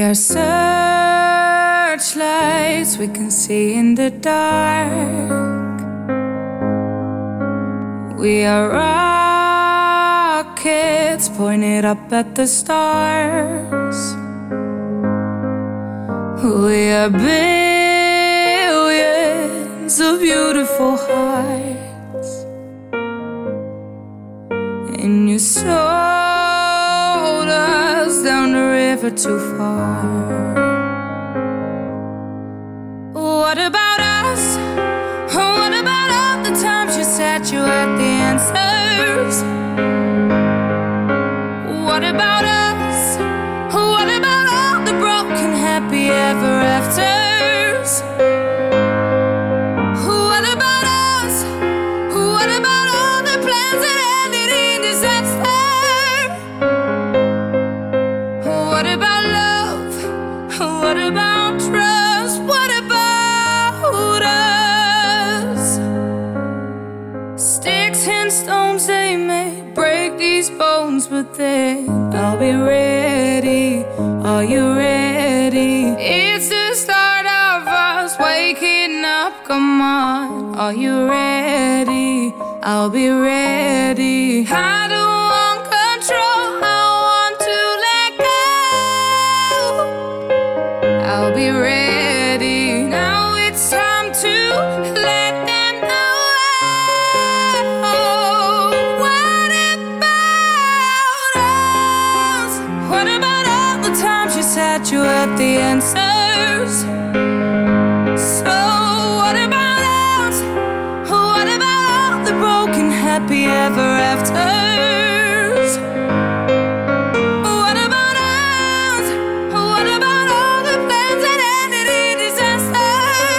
are searchlights we can see in the dark. We are rockets pointed up at the stars. We are billions of beautiful hearts, and you sold us down the river too far. What about us? What about all the times you said you had the answers? What about us? What about all the broken happy ever afters? What about us? What about all the plans that ended in disaster? What about love? What about trust? What about us? Sticks and stones, they may break these bones, but then I'll be ready. Are you ready? It's the start of us waking up, come on. Are you ready? I'll be ready. I don't want control, I want to let go. I'll be ready. Now it's time to let them know. What about us? What about all the times you said you had the answers? So what about us? What about all the broken happy ever afters? What about us? What about all the plans that ended in disaster?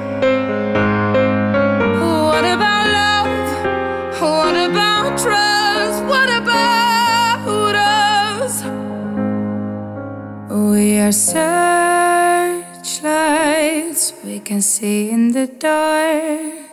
What about love? What about trust? What about us? We are searchlights we can see in the dark.